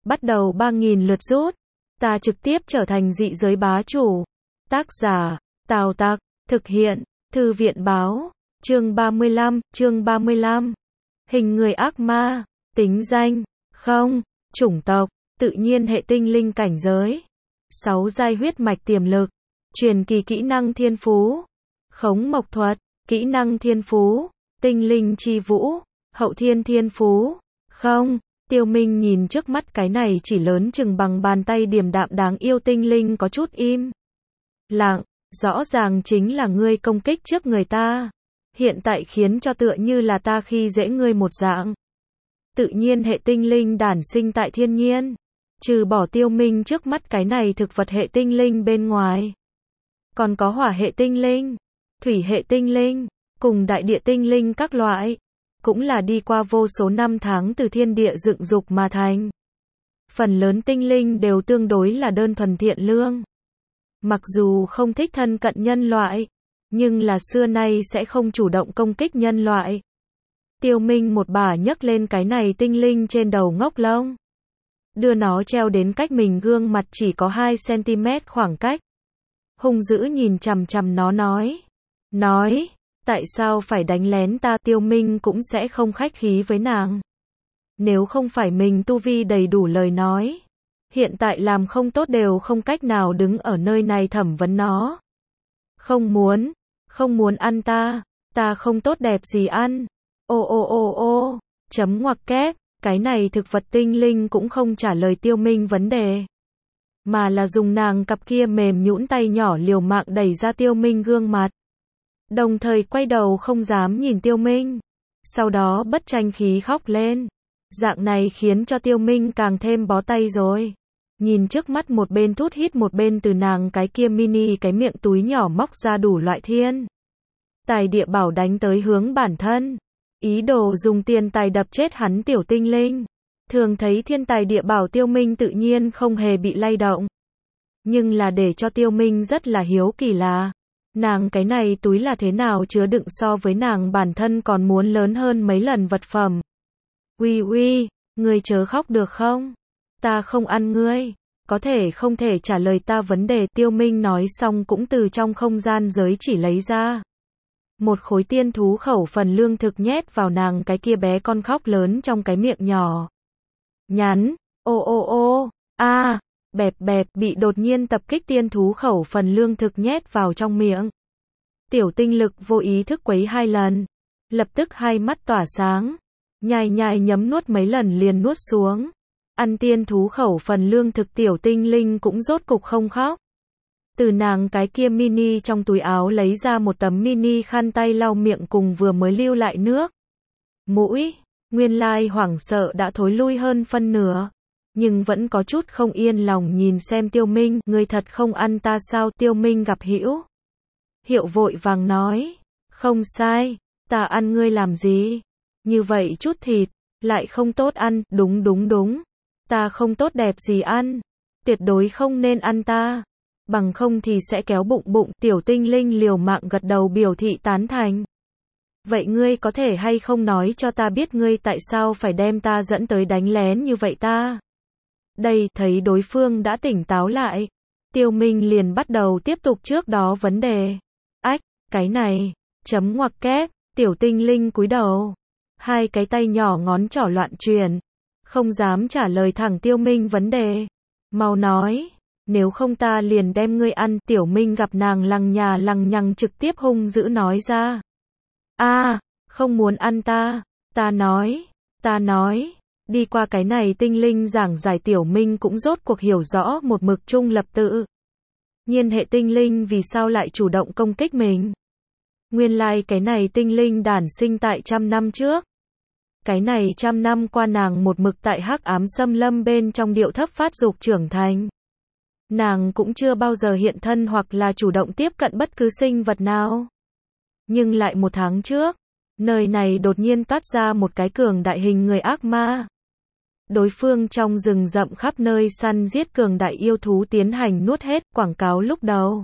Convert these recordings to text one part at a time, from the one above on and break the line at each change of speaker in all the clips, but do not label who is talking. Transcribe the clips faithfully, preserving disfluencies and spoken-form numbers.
bắt đầu ba nghìn lượt rút. Ta trực tiếp trở thành dị giới bá chủ. Tác giả, Tào Tặc, thực hiện, Thư viện báo, chương ba mươi lăm, chương ba mươi lăm. Hình người ác ma, tính danh, không, chủng tộc, tự nhiên hệ tinh linh cảnh giới. sáu giai huyết mạch tiềm lực, truyền kỳ kỹ năng thiên phú, khống mộc thuật, kỹ năng thiên phú, tinh linh chi vũ, hậu thiên thiên phú, không. Tiêu Minh nhìn trước mắt cái này chỉ lớn chừng bằng bàn tay điềm đạm đáng yêu tinh linh có chút im lặng, rõ ràng chính là ngươi công kích trước người ta, hiện tại khiến cho tựa như là ta khi dễ ngươi một dạng. Tự nhiên hệ tinh linh đản sinh tại thiên nhiên, trừ bỏ Tiêu Minh trước mắt cái này thực vật hệ tinh linh bên ngoài, còn có hỏa hệ tinh linh, thủy hệ tinh linh, cùng đại địa tinh linh các loại, cũng là đi qua vô số năm tháng từ thiên địa dựng dục mà thành. Phần lớn tinh linh đều tương đối là đơn thuần thiện lương. Mặc dù không thích thân cận nhân loại, nhưng là xưa nay sẽ không chủ động công kích nhân loại. Tiêu Minh một bà nhấc lên cái này tinh linh trên đầu ngốc lông, đưa nó treo đến cách mình gương mặt chỉ có hai xăng-ti-mét khoảng cách. Hung dữ nhìn chằm chằm nó nói. Nói, tại sao phải đánh lén ta? Tiêu Minh cũng sẽ không khách khí với nàng. Nếu không phải mình tu vi đầy đủ lời nói, hiện tại làm không tốt đều không cách nào đứng ở nơi này thẩm vấn nó. Không muốn, không muốn ăn ta, ta không tốt đẹp gì ăn. Ô ô ô ô, chấm ngoặc kép, cái này thực vật tinh linh cũng không trả lời Tiêu Minh vấn đề, mà là dùng nàng cặp kia mềm nhũn tay nhỏ liều mạng đẩy ra Tiêu Minh gương mặt. Đồng thời quay đầu không dám nhìn Tiêu Minh, sau đó bất tranh khí khóc lên. Dạng này khiến cho Tiêu Minh càng thêm bó tay rồi. Nhìn trước mắt một bên thút hít một bên từ nàng cái kia mini cái miệng túi nhỏ móc ra đủ loại thiên tài địa bảo đánh tới hướng bản thân, ý đồ dùng tiền tài đập chết hắn tiểu tinh linh. Thường thấy thiên tài địa bảo Tiêu Minh tự nhiên không hề bị lay động. Nhưng là để cho Tiêu Minh rất là hiếu kỳ là, nàng cái này túi là thế nào chứa đựng so với nàng bản thân còn muốn lớn hơn mấy lần vật phẩm. Uy uy, ngươi chớ khóc được không? Ta không ăn ngươi. Có thể không thể trả lời ta vấn đề? Tiêu Minh nói xong cũng từ trong không gian giới chỉ lấy ra một khối tiên thú khẩu phần lương thực nhét vào nàng cái kia bé con khóc lớn trong cái miệng nhỏ. Nhắn, ô ô ô, a, bẹp bẹp, bị đột nhiên tập kích tiên thú khẩu phần lương thực nhét vào trong miệng. Tiểu tinh lực vô ý thức quấy hai lần, lập tức hai mắt tỏa sáng, nhai nhai nhấm nuốt mấy lần liền nuốt xuống. Ăn tiên thú khẩu phần lương thực tiểu tinh linh cũng rốt cục không khóc. Từ nàng cái kia mini trong túi áo lấy ra một tấm mini khăn tay lau miệng cùng vừa mới lưu lại nước mũi. Nguyên lai hoảng sợ đã thối lui hơn phân nửa, nhưng vẫn có chút không yên lòng nhìn xem Tiêu Minh. Ngươi thật không ăn ta sao? Tiêu Minh gặp hữu hiệu vội vàng nói. Không sai, ta ăn ngươi làm gì? Như vậy chút thịt, lại không tốt ăn. Đúng đúng đúng, ta không tốt đẹp gì ăn, tuyệt đối không nên ăn ta, bằng không thì sẽ kéo bụng bụng. Tiểu tinh linh liều mạng gật đầu biểu thị tán thành. Vậy ngươi có thể hay không nói cho ta biết ngươi tại sao phải đem ta dẫn tới đánh lén như vậy ta? Đây, thấy đối phương đã tỉnh táo lại, Tiêu Minh liền bắt đầu tiếp tục trước đó vấn đề. Ách, cái này, chấm ngoặc kép, tiểu tinh linh cúi đầu, hai cái tay nhỏ ngón trỏ loạn chuyển, không dám trả lời thẳng Tiêu Minh vấn đề. Mau nói, nếu không ta liền đem ngươi ăn. Tiểu Minh gặp nàng lằng nhà lằng nhằng trực tiếp hung dữ nói ra. A, à, không muốn ăn ta, ta nói, ta nói. Đi qua cái này tinh linh giảng giải Tiểu Minh cũng rốt cuộc hiểu rõ một mực trung lập tự nhiên hệ tinh linh vì sao lại chủ động công kích mình. Nguyên lai like cái này tinh linh đản sinh tại trăm năm trước. Cái này trăm năm qua nàng một mực tại hắc ám xâm lâm bên trong điệu thấp phát dục trưởng thành. Nàng cũng chưa bao giờ hiện thân hoặc là chủ động tiếp cận bất cứ sinh vật nào. Nhưng lại một tháng trước, nơi này đột nhiên toát ra một cái cường đại hình người ác ma. Đối phương trong rừng rậm khắp nơi săn giết cường đại yêu thú tiến hành nuốt hết. Quảng cáo lúc đầu,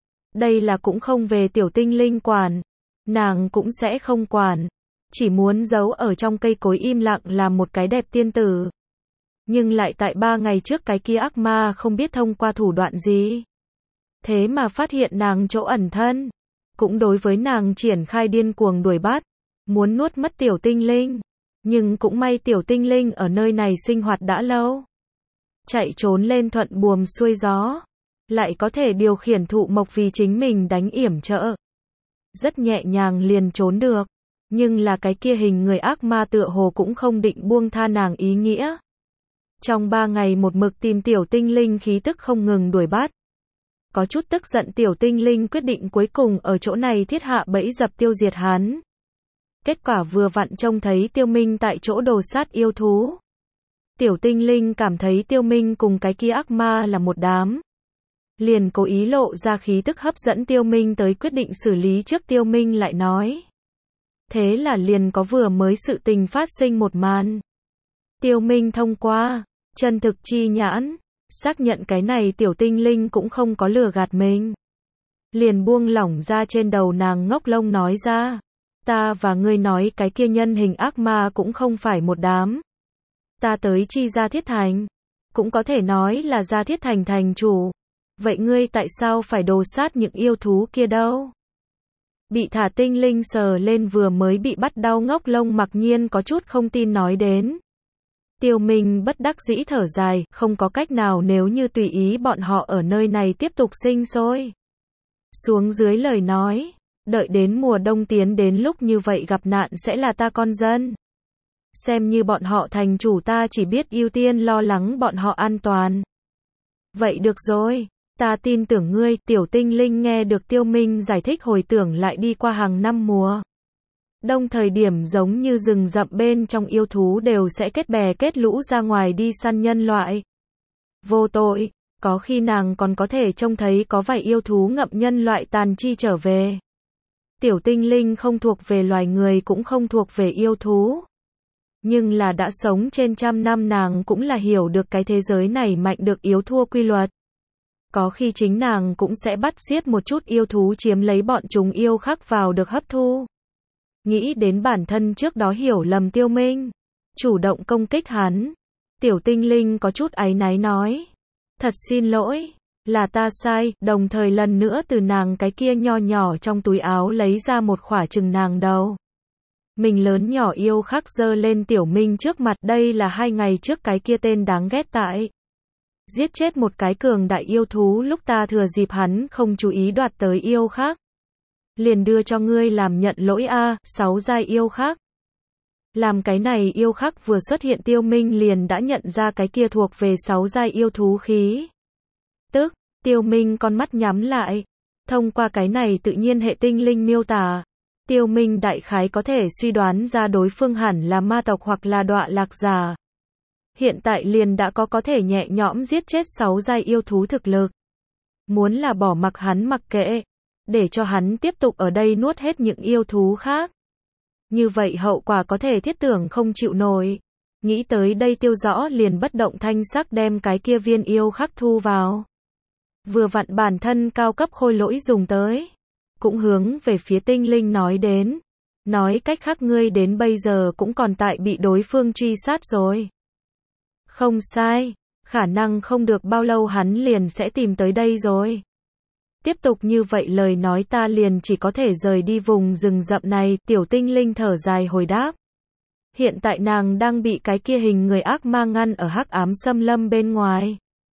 đây là cũng không về tiểu tinh linh quản, nàng cũng sẽ không quản, chỉ muốn giấu ở trong cây cối im lặng làm một cái đẹp tiên tử. Nhưng lại tại ba ngày trước cái kia ác ma không biết thông qua thủ đoạn gì. Thế mà phát hiện nàng chỗ ẩn thân. Cũng đối với nàng triển khai điên cuồng đuổi bắt. Muốn nuốt mất tiểu tinh linh. Nhưng cũng may tiểu tinh linh ở nơi này sinh hoạt đã lâu. Chạy trốn lên thuận buồm xuôi gió. Lại có thể điều khiển thụ mộc vì chính mình đánh yểm trợ. Rất nhẹ nhàng liền trốn được. Nhưng là cái kia hình người ác ma tựa hồ cũng không định buông tha nàng ý nghĩa. Trong ba ngày một mực tìm tiểu tinh linh khí tức không ngừng đuổi bắt. Có chút tức giận tiểu tinh linh quyết định cuối cùng ở chỗ này thiết hạ bẫy dập tiêu diệt hắn. Kết quả vừa vặn trông thấy Tiêu Minh tại chỗ đồ sát yêu thú. Tiểu tinh linh cảm thấy Tiêu Minh cùng cái kia ác ma là một đám. Liền cố ý lộ ra khí tức hấp dẫn Tiêu Minh tới quyết định xử lý trước. Tiêu Minh lại nói. Thế là liền có vừa mới sự tình phát sinh một màn. Tiêu Minh thông qua chân thực chi nhãn, xác nhận cái này tiểu tinh linh cũng không có lừa gạt mình. Liền buông lỏng ra trên đầu nàng ngốc lông nói ra. Ta và ngươi nói cái kia nhân hình ác ma cũng không phải một đám. Ta tới chi Gia Thiết Thành. Cũng có thể nói là Gia Thiết Thành thành chủ. Vậy ngươi tại sao phải đồ sát những yêu thú kia đâu? Bị thả tinh linh sờ lên vừa mới bị bắt đau ngốc lông mặc nhiên có chút không tin nói đến. Tiêu Minh bất đắc dĩ thở dài, không có cách nào nếu như tùy ý bọn họ ở nơi này tiếp tục sinh sôi. Xuống dưới lời nói, đợi đến mùa đông tiến đến lúc như vậy gặp nạn sẽ là ta con dân. Xem như bọn họ thành chủ ta chỉ biết ưu tiên lo lắng bọn họ an toàn. Vậy được rồi, ta tin tưởng ngươi. Tiểu tinh linh nghe được Tiêu Minh giải thích hồi tưởng lại đi qua hàng năm mùa đông thời điểm giống như rừng rậm bên trong yêu thú đều sẽ kết bè kết lũ ra ngoài đi săn nhân loại. Vô tội, có khi nàng còn có thể trông thấy có vài yêu thú ngậm nhân loại tàn chi trở về. Tiểu tinh linh không thuộc về loài người cũng không thuộc về yêu thú. Nhưng là đã sống trên trăm năm nàng cũng là hiểu được cái thế giới này mạnh được yếu thua quy luật. Có khi chính nàng cũng sẽ bắt giết một chút yêu thú chiếm lấy bọn chúng yêu khắc vào được hấp thu. Nghĩ đến bản thân trước đó hiểu lầm Tiêu Minh, chủ động công kích hắn. Tiểu tinh linh có chút áy náy nói. Thật xin lỗi, là ta sai, đồng thời lần nữa từ nàng cái kia nho nhỏ trong túi áo lấy ra một khỏa trừng nàng đầu. Mình lớn nhỏ yêu khắc giơ lên Tiểu Minh trước mặt, đây là hai ngày trước cái kia tên đáng ghét tại. Giết chết một cái cường đại yêu thú lúc ta thừa dịp hắn không chú ý đoạt tới yêu khắc. Liền đưa cho ngươi làm nhận lỗi a, sáu giai yêu khắc. Làm cái này yêu khắc vừa xuất hiện Tiêu Minh liền đã nhận ra cái kia thuộc về sáu giai yêu thú khí. Tức, Tiêu Minh con mắt nhắm lại. Thông qua cái này tự nhiên hệ tinh linh miêu tả. Tiêu Minh đại khái có thể suy đoán ra đối phương hẳn là ma tộc hoặc là đọa lạc giả. Hiện tại liền đã có có thể nhẹ nhõm giết chết sáu giai yêu thú thực lực. Muốn là bỏ mặc hắn mặc kệ, để cho hắn tiếp tục ở đây nuốt hết những yêu thú khác. Như vậy hậu quả có thể thiết tưởng không chịu nổi. Nghĩ tới đây Tiêu Rõ liền bất động thanh sắc đem cái kia viên yêu khắc thu vào. Vừa vặn bản thân cao cấp khôi lỗi dùng tới. Cũng hướng về phía tinh linh nói đến. Nói cách khác ngươi đến bây giờ cũng còn tại bị đối phương truy sát rồi. Không sai, khả năng không được bao lâu hắn liền sẽ tìm tới đây rồi. Tiếp tục như vậy lời nói ta liền chỉ có thể rời đi vùng rừng rậm này. Tiểu tinh linh thở dài hồi đáp. Hiện tại nàng đang bị cái kia hình người ác ma ngăn ở hắc ám xâm lâm bên ngoài.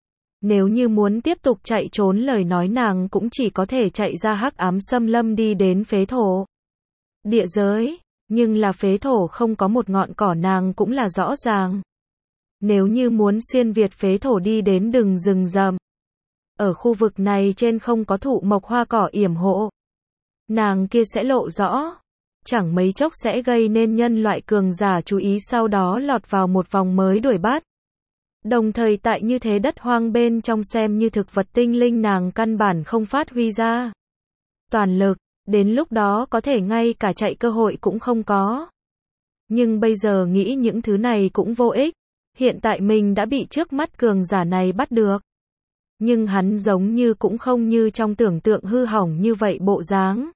Nếu như muốn tiếp tục chạy trốn lời nói nàng cũng chỉ có thể chạy ra hắc ám xâm lâm đi đến phế thổ. Địa giới, nhưng là phế thổ không có một ngọn cỏ nàng cũng là rõ ràng. Nếu như muốn xuyên việt phế thổ đi đến đường rừng rậm. Ở khu vực này trên không có thụ mộc hoa cỏ yểm hộ. Nàng kia sẽ lộ rõ. Chẳng mấy chốc sẽ gây nên nhân loại cường giả chú ý sau đó lọt vào một vòng mới đuổi bắt. Đồng thời tại như thế đất hoang bên trong xem như thực vật tinh linh nàng căn bản không phát huy ra toàn lực, đến lúc đó có thể ngay cả chạy cơ hội cũng không có. Nhưng bây giờ nghĩ những thứ này cũng vô ích, hiện tại mình đã bị trước mắt cường giả này bắt được. Nhưng hắn giống như cũng không như trong tưởng tượng hư hỏng như vậy bộ dáng.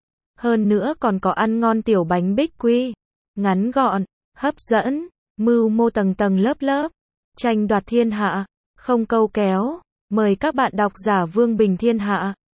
Hơn nữa còn có ăn ngon tiểu bánh bích quy, ngắn gọn, hấp dẫn, mưu mô tầng tầng lớp lớp. tranh đoạt thiên hạ, không câu kéo. Mời các bạn đọc giả Vương Bình Thiên Hạ.